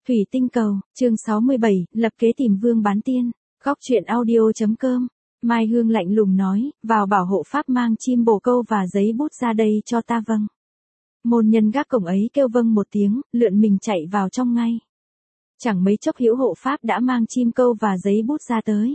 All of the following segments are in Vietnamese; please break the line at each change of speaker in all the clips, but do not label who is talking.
Thủy tinh cầu, chương 67, lập kế tìm Vương Bán Tiên. Góc truyện audio.com. Mai Hương lạnh lùng nói, vào bảo hộ pháp mang chim bồ câu và giấy bút ra đây cho ta. Vâng. Môn nhân gác cổng ấy kêu vâng một tiếng, lượn mình chạy vào trong ngay. Chẳng mấy chốc hữu hộ pháp đã mang chim câu và giấy bút ra tới.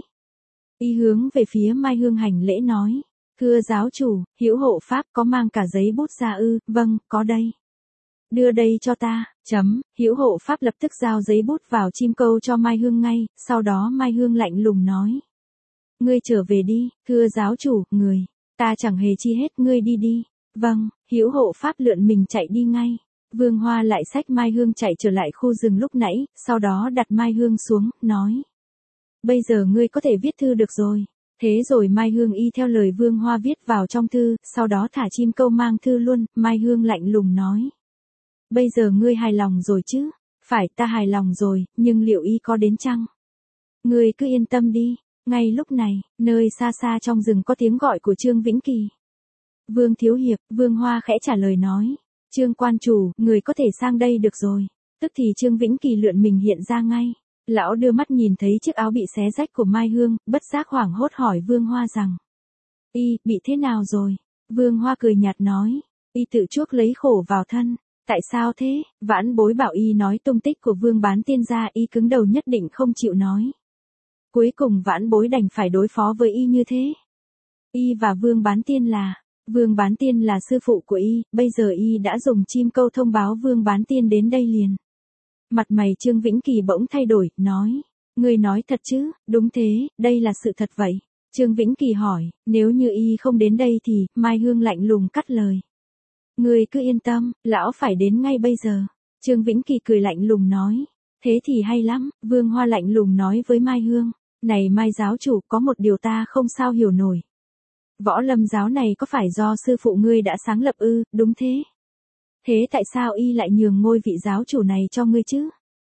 Y hướng về phía Mai Hương hành lễ nói, thưa giáo chủ, hữu hộ pháp có mang cả giấy bút ra ư? Vâng, có đây. Đưa đây cho ta. Hữu hộ pháp lập tức giao giấy bút vào chim câu cho Mai Hương ngay, sau đó Mai Hương lạnh lùng nói. Ngươi trở về đi, thưa giáo chủ, người. Ta chẳng hề chi hết, ngươi đi đi. Vâng, hữu hộ pháp lượn mình chạy đi ngay. Vương Hoa lại xách Mai Hương chạy trở lại khu rừng lúc nãy, sau đó đặt Mai Hương xuống, nói. Bây giờ ngươi có thể viết thư được rồi. Thế rồi Mai Hương y theo lời Vương Hoa viết vào trong thư, sau đó thả chim câu mang thư luôn. Mai Hương lạnh lùng nói. Bây giờ ngươi hài lòng rồi chứ? Phải, ta hài lòng rồi, nhưng liệu y có đến chăng? Ngươi cứ yên tâm đi. Ngay lúc này, nơi xa xa trong rừng có tiếng gọi của Trương Vĩnh Kỳ. Vương Thiếu Hiệp, Vương Hoa khẽ trả lời nói. Trương quan chủ, người có thể sang đây được rồi. Tức thì Trương Vĩnh Kỳ lượn mình hiện ra ngay. Lão đưa mắt nhìn thấy chiếc áo bị xé rách của Mai Hương, bất giác hoảng hốt hỏi Vương Hoa rằng. Y, bị thế nào rồi? Vương Hoa cười nhạt nói. Y tự chuốc lấy khổ vào thân. Tại sao thế? Vãn bối bảo y nói tung tích của Vương Bán Tiên ra, y cứng đầu nhất định không chịu nói. Cuối cùng vãn bối đành phải đối phó với y như thế. Y và Vương Bán Tiên Vương Bán Tiên là sư phụ của y, bây giờ y đã dùng chim câu thông báo Vương Bán Tiên đến đây liền. Mặt mày Trương Vĩnh Kỳ bỗng thay đổi, nói. Người nói thật chứ? Đúng thế, đây là sự thật vậy. Trương Vĩnh Kỳ hỏi, nếu như y không đến đây thì, Mai Hương lạnh lùng cắt lời. Ngươi cứ yên tâm, lão phải đến ngay bây giờ. Trương Vĩnh Kỳ cười lạnh lùng nói. Thế thì hay lắm, Vương Hoa lạnh lùng nói với Mai Hương. Này Mai giáo chủ, có một điều ta không sao hiểu nổi. Võ lâm giáo này có phải do sư phụ ngươi đã sáng lập ư? Đúng thế. Thế tại sao y lại nhường ngôi vị giáo chủ này cho ngươi chứ?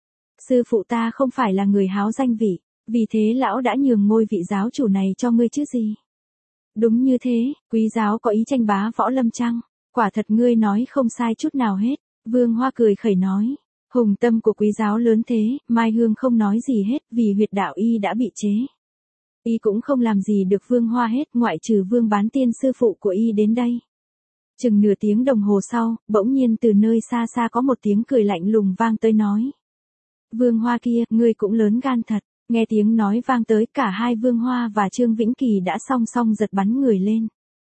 Sư phụ ta không phải là người háo danh vị, vì thế lão đã nhường ngôi vị giáo chủ này cho ngươi chứ gì? Đúng như thế, quý giáo có ý tranh bá võ lâm chăng? Quả thật ngươi nói không sai chút nào hết. Vương Hoa cười khẩy nói. Hùng tâm của quý giáo lớn thế, Mai Hương không nói gì hết vì huyệt đạo y đã bị chế. Y cũng không làm gì được Vương Hoa hết ngoại trừ Vương Bán Tiên sư phụ của y đến đây. Chừng nửa tiếng đồng hồ sau, bỗng nhiên từ nơi xa xa có một tiếng cười lạnh lùng vang tới nói. Vương Hoa kia, ngươi cũng lớn gan thật. Nghe tiếng nói vang tới, cả hai Vương Hoa và Trương Vĩnh Kỳ đã song song giật bắn người lên.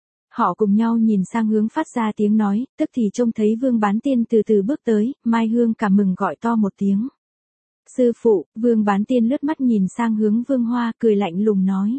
Họ cùng nhau nhìn sang hướng phát ra tiếng nói, tức thì trông thấy Vương Bán Tiên từ từ bước tới, Mai Hương cảm mừng gọi to một tiếng. Sư phụ, Vương Bán Tiên lướt mắt nhìn sang hướng Vương Hoa, cười lạnh lùng nói.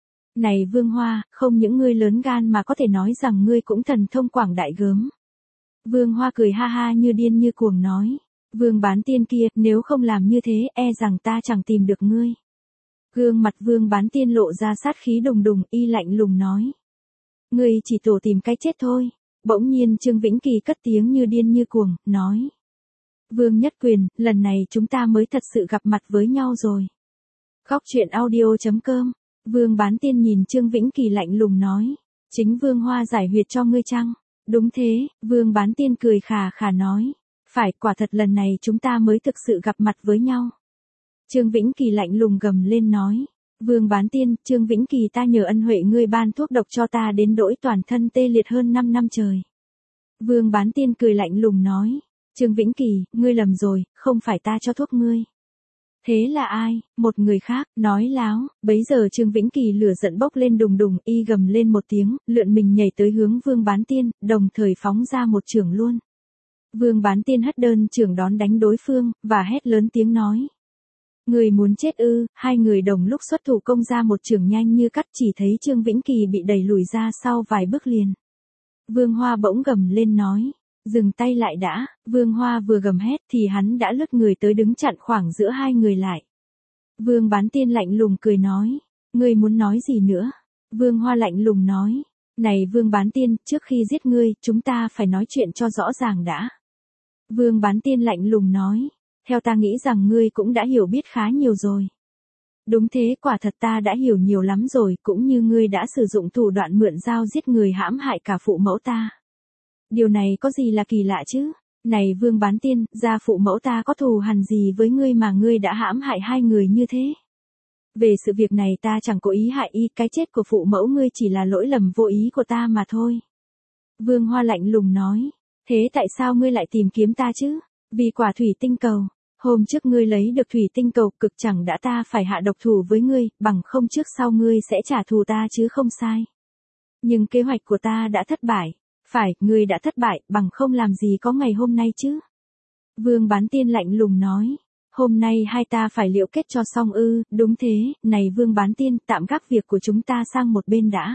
Này Vương Hoa, không những ngươi lớn gan mà có thể nói rằng ngươi cũng thần thông quảng đại gớm. Vương Hoa cười ha ha như điên như cuồng nói. Vương Bán Tiên kia, nếu không làm như thế, e rằng ta chẳng tìm được ngươi. Gương mặt Vương Bán Tiên lộ ra sát khí đùng đùng, y lạnh lùng nói. Ngươi chỉ tổ tìm cái chết thôi. Bỗng nhiên Trương Vĩnh Kỳ cất tiếng như điên như cuồng, nói. Vương Nhất Quyền, lần này chúng ta mới thật sự gặp mặt với nhau rồi. Góc truyện audio.com. Vương Bán Tiên nhìn Trương Vĩnh Kỳ lạnh lùng nói. Chính Vương Hoa giải huyệt cho ngươi chăng? Đúng thế, Vương Bán Tiên cười khà khà nói. Phải, quả thật lần này chúng ta mới thực sự gặp mặt với nhau. Trương Vĩnh Kỳ lạnh lùng gầm lên nói. Vương Bán Tiên, Trương Vĩnh Kỳ ta nhờ ân huệ ngươi ban thuốc độc cho ta đến nỗi toàn thân tê liệt hơn 5 năm trời. Vương Bán Tiên cười lạnh lùng nói. Trương Vĩnh Kỳ, ngươi lầm rồi, không phải ta cho thuốc ngươi. Thế là ai? Một người khác, nói láo. Bấy giờ Trương Vĩnh Kỳ lửa giận bốc lên đùng đùng, y gầm lên một tiếng, lượn mình nhảy tới hướng Vương Bán Tiên, đồng thời phóng ra một chưởng luôn. Vương Bán Tiên hất đơn chưởng đón đánh đối phương, và hét lớn tiếng nói. Người muốn chết ư? Hai người đồng lúc xuất thủ công ra một chưởng nhanh như cắt, chỉ thấy Trương Vĩnh Kỳ bị đẩy lùi ra sau vài bước liền. Vương Hoa bỗng gầm lên nói. Dừng tay lại đã. Vương Hoa vừa gầm hét thì hắn đã lướt người tới đứng chặn khoảng giữa hai người lại. Vương Bán Tiên lạnh lùng cười nói. Ngươi muốn nói gì nữa? Vương Hoa lạnh lùng nói. Này Vương Bán Tiên, trước khi giết ngươi, chúng ta phải nói chuyện cho rõ ràng đã. Vương Bán Tiên lạnh lùng nói. Theo ta nghĩ rằng ngươi cũng đã hiểu biết khá nhiều rồi. Đúng thế, quả thật ta đã hiểu nhiều lắm rồi, cũng như ngươi đã sử dụng thủ đoạn mượn dao giết người hãm hại cả phụ mẫu ta. Điều này có gì là kỳ lạ chứ? Này Vương Bán Tiên, gia phụ mẫu ta có thù hằn gì với ngươi mà ngươi đã hãm hại hai người như thế? Về sự việc này ta chẳng cố ý hại y, cái chết của phụ mẫu ngươi chỉ là lỗi lầm vô ý của ta mà thôi. Vương Hoa lạnh lùng nói, thế tại sao ngươi lại tìm kiếm ta chứ? Vì quả thủy tinh cầu. Hôm trước ngươi lấy được thủy tinh cầu cực chẳng đã ta phải hạ độc thủ với ngươi, bằng không trước sau ngươi sẽ trả thù ta chứ không sai. Nhưng kế hoạch của ta đã thất bại. Phải, ngươi đã thất bại, bằng không làm gì có ngày hôm nay chứ. Vương Bán Tiên lạnh lùng nói, hôm nay hai ta phải liễu kết cho xong ư? Đúng thế, này Vương Bán Tiên, tạm gác việc của chúng ta sang một bên đã.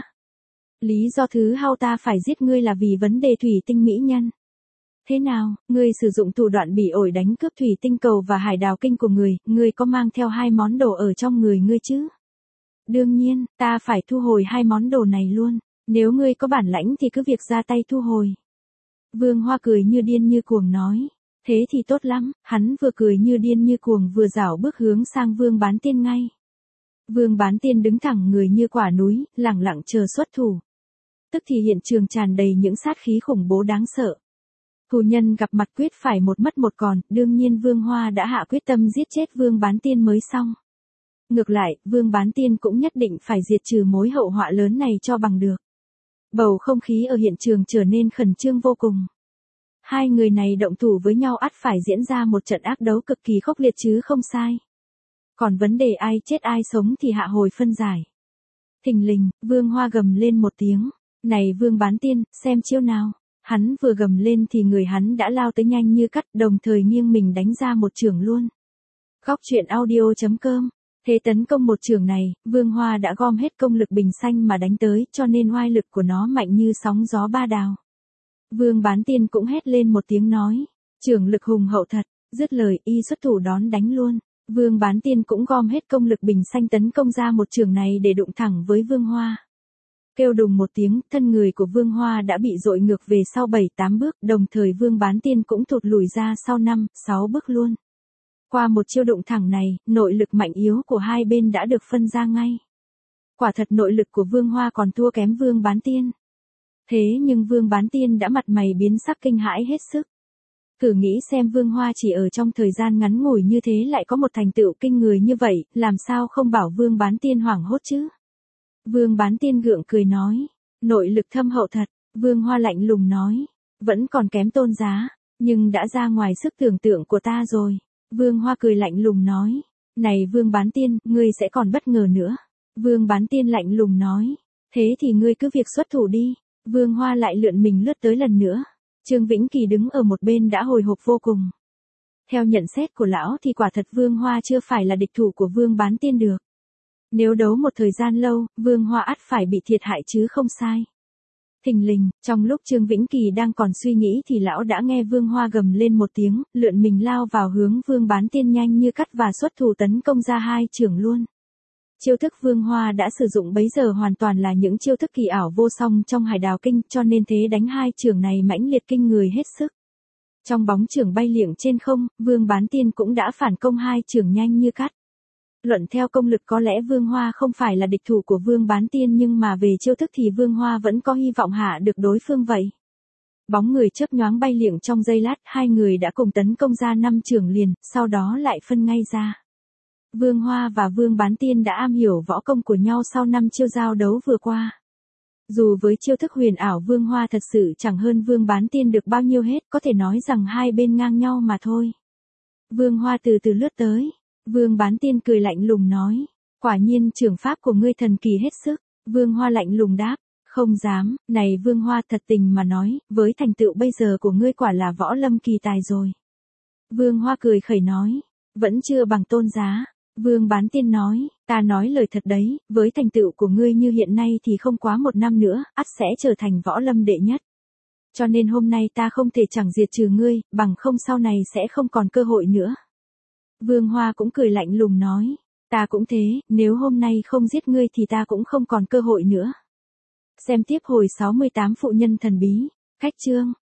Lý do thứ hai ta phải giết ngươi là vì vấn đề thủy tinh mỹ nhân. Thế nào, ngươi sử dụng thủ đoạn bỉ ổi đánh cướp thủy tinh cầu và hải đào kinh của ngươi có mang theo hai món đồ ở trong người ngươi chứ? Đương nhiên, ta phải thu hồi hai món đồ này luôn. Nếu ngươi có bản lãnh thì cứ việc ra tay thu hồi. Vương Hoa cười như điên như cuồng nói. Thế thì tốt lắm, hắn vừa cười như điên như cuồng vừa rảo bước hướng sang Vương Bán Tiên ngay. Vương Bán Tiên đứng thẳng người như quả núi, lẳng lặng chờ xuất thủ. Tức thì hiện trường tràn đầy những sát khí khủng bố đáng sợ. Thù nhân gặp mặt quyết phải một mất một còn, đương nhiên Vương Hoa đã hạ quyết tâm giết chết Vương Bán Tiên mới xong. Ngược lại, Vương Bán Tiên cũng nhất định phải diệt trừ mối hậu họa lớn này cho bằng được. Bầu không khí ở hiện trường trở nên khẩn trương vô cùng. Hai người này động thủ với nhau ắt phải diễn ra một trận ác đấu cực kỳ khốc liệt chứ không sai. Còn vấn đề ai chết ai sống thì hạ hồi phân giải. Thình lình, Vương Hoa gầm lên một tiếng. Này Vương Bán Tiên, xem chiêu nào. Hắn vừa gầm lên thì người hắn đã lao tới nhanh như cắt, đồng thời nghiêng mình đánh ra một chưởng luôn. Góc truyện audio.com. Thế tấn công một chưởng này, Vương Hoa đã gom hết công lực bình xanh mà đánh tới, cho nên oai lực của nó mạnh như sóng gió ba đào. Vương Bán Tiên cũng hét lên một tiếng nói, chưởng lực hùng hậu thật, dứt lời y xuất thủ đón đánh luôn. Vương Bán Tiên cũng gom hết công lực bình xanh tấn công ra một chưởng này để đụng thẳng với Vương Hoa. Kêu đùng một tiếng, thân người của Vương Hoa đã bị dội ngược về sau 7-8 bước, đồng thời Vương Bán Tiên cũng thụt lùi ra sau 5-6 bước luôn. Qua một chiêu đụng thẳng này, nội lực mạnh yếu của hai bên đã được phân ra ngay. Quả thật nội lực của Vương Hoa còn thua kém Vương Bán Tiên. Thế nhưng Vương Bán Tiên đã mặt mày biến sắc kinh hãi hết sức. Thử nghĩ xem Vương Hoa chỉ ở trong thời gian ngắn ngủi như thế lại có một thành tựu kinh người như vậy, làm sao không bảo Vương Bán Tiên hoảng hốt chứ? Vương Bán Tiên gượng cười nói, nội lực thâm hậu thật. Vương Hoa lạnh lùng nói, vẫn còn kém Tôn Giá, nhưng đã ra ngoài sức tưởng tượng của ta rồi. Vương Hoa cười lạnh lùng nói, này Vương Bán Tiên, ngươi sẽ còn bất ngờ nữa. Vương Bán Tiên lạnh lùng nói, thế thì ngươi cứ việc xuất thủ đi. Vương Hoa lại lượn mình lướt tới lần nữa. Trương Vĩnh Kỳ đứng ở một bên đã hồi hộp vô cùng. Theo nhận xét của lão thì quả thật Vương Hoa chưa phải là địch thủ của Vương Bán Tiên được. Nếu đấu một thời gian lâu, Vương Hoa ắt phải bị thiệt hại chứ không sai. Thình lình, trong lúc Trương Vĩnh Kỳ đang còn suy nghĩ thì lão đã nghe Vương Hoa gầm lên một tiếng, lượn mình lao vào hướng Vương Bán Tiên nhanh như cắt và xuất thủ tấn công ra hai chưởng luôn. Chiêu thức Vương Hoa đã sử dụng bấy giờ hoàn toàn là những chiêu thức kỳ ảo vô song trong hải đào kinh, cho nên thế đánh hai chưởng này mãnh liệt kinh người hết sức. Trong bóng chưởng bay liệng trên không, Vương Bán Tiên cũng đã phản công hai chưởng nhanh như cắt. Luận theo công lực có lẽ Vương Hoa không phải là địch thủ của Vương Bán Tiên nhưng mà về chiêu thức thì Vương Hoa vẫn có hy vọng hạ được đối phương vậy. Bóng người chớp nhoáng bay liệng trong giây lát, hai người đã cùng tấn công ra 5 chưởng liền, sau đó lại phân ngay ra. Vương Hoa và Vương Bán Tiên đã am hiểu võ công của nhau sau 5 chiêu giao đấu vừa qua. Dù với chiêu thức huyền ảo Vương Hoa thật sự chẳng hơn Vương Bán Tiên được bao nhiêu hết, có thể nói rằng hai bên ngang nhau mà thôi. Vương Hoa từ từ lướt tới. Vương Bán Tiên cười lạnh lùng nói, quả nhiên trưởng pháp của ngươi thần kỳ hết sức. Vương Hoa lạnh lùng đáp, không dám, này Vương Hoa thật tình mà nói, với thành tựu bây giờ của ngươi quả là võ lâm kỳ tài rồi. Vương Hoa cười khẩy nói, vẫn chưa bằng Tôn Giá. Vương Bán Tiên nói, ta nói lời thật đấy, với thành tựu của ngươi như hiện nay thì không quá 1 năm nữa, ắt sẽ trở thành võ lâm đệ nhất. Cho nên hôm nay ta không thể chẳng diệt trừ ngươi, bằng không sau này sẽ không còn cơ hội nữa. Vương Hoa cũng cười lạnh lùng nói, ta cũng thế, nếu hôm nay không giết ngươi thì ta cũng không còn cơ hội nữa. Xem tiếp hồi 68 phụ nhân thần bí, khách chương.